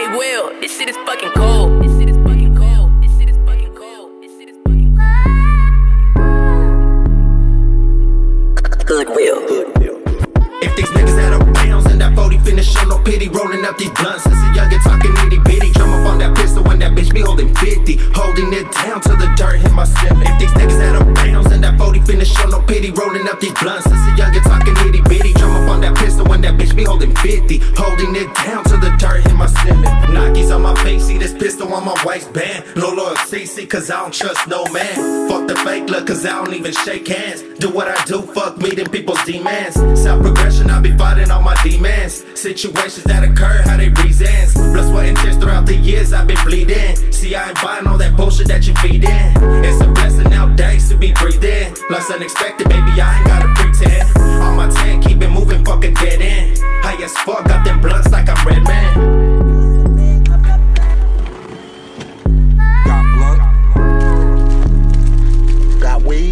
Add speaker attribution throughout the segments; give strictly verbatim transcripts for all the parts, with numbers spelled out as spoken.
Speaker 1: Goodwill. This shit is fucking cold. This shit is fucking cold. This shit is fucking cold. This shit is fucking cold. Goodwill.
Speaker 2: If these niggas had a rounds and that forty finna show no pity, rolling up these blunts since a youngin' talking itty bitty. Drum up on that pistol when that bitch be holding fifty, holding it down till the dirt hit my ceiling. If these niggas had a rounds and that forty finna show no pity, rolling up these blunts since a youngin' talking itty bitty. Drum up on that pistol when that bitch be holding fifty, holding it down till the dirt hit my ceiling. Nikes on my face, see this pistol on my waistband. No loyal C C cause I don't trust no man. Fuck the fake look cause I don't even shake hands. Do what I do, fuck meeting people's demands. Self progression, I be fighting all my demands. Situations that occur, how they reasons. Blood, sweat, and tears throughout the years I've been bleeding. See, I ain't buying all that bullshit that you feed in. It's a blessing nowadays to be breathing. Life's unexpected, baby, I ain't gotta pretend. On my ten, keep it moving, fucking dead end. High as fuck, got them blunts like I'm Redman.
Speaker 3: Got blood. Got weed.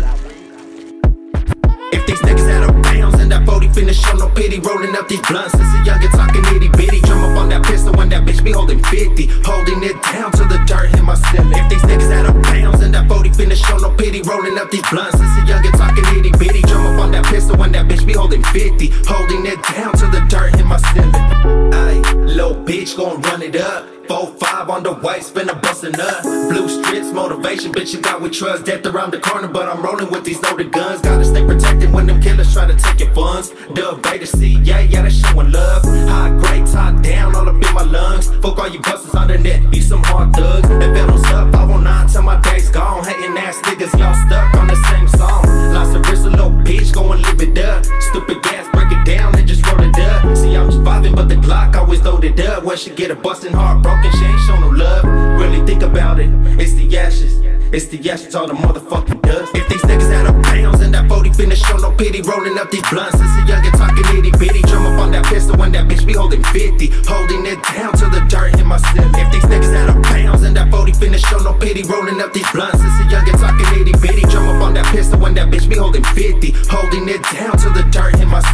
Speaker 2: If these niggas had a rounds and that forty finna show no pity, rolling up these blunts since a youngin' talking itty bitty. Drum up on that pistol when that bitch be holding fifty, holding it down till the dirt hit my ceiling. If these niggas had a rounds and that forty finna show no pity, rolling up these blunts since a youngin' talking itty bitty. Drum up on that pistol when that bitch be holding fifty, holding it down till the dirt hit my ceiling. Ayy, little bitch gon' run it up. four five on the white, spinner bustin' up. Blue strips, motivation, bitch, you got with trust. Death around the corner, but I'm rolling with these loaded guns. Gotta stay protected when them killers try to take your funds. Dub Vader, see, yeah, yeah, that's showing love. High grade, top down, all up in my lungs. Fuck all you busters on the net, you some hard thugs. If it was up, five oh nine till my day's gone. Hating ass niggas, y'all stuck on the same song. Lost a wrist, a little bitch, go and live it up. Stupid gas, break it down and just roll it up. See, I'm just vibing, but the Glock always loaded up. When she get a bustin' heart broken, she ain't show no love. Really think about it, it's the ashes. It's the ashes, all the motherfucking dust. If these niggas had a rounds and that forty finna show no pity, rolling up these blunts since a youngin' talking itty bitty. Drum up on that pistol when that bitch be holding fifty, holding it down till the dirt hit my ceiling. If these niggas had a rounds and that forty finna show no pity, rolling up these blunts since a youngin' talking itty bitty. Drum up on that pistol when that bitch be holding fifty, holding it down till the dirt hit my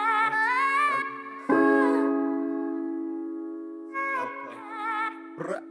Speaker 2: ceiling.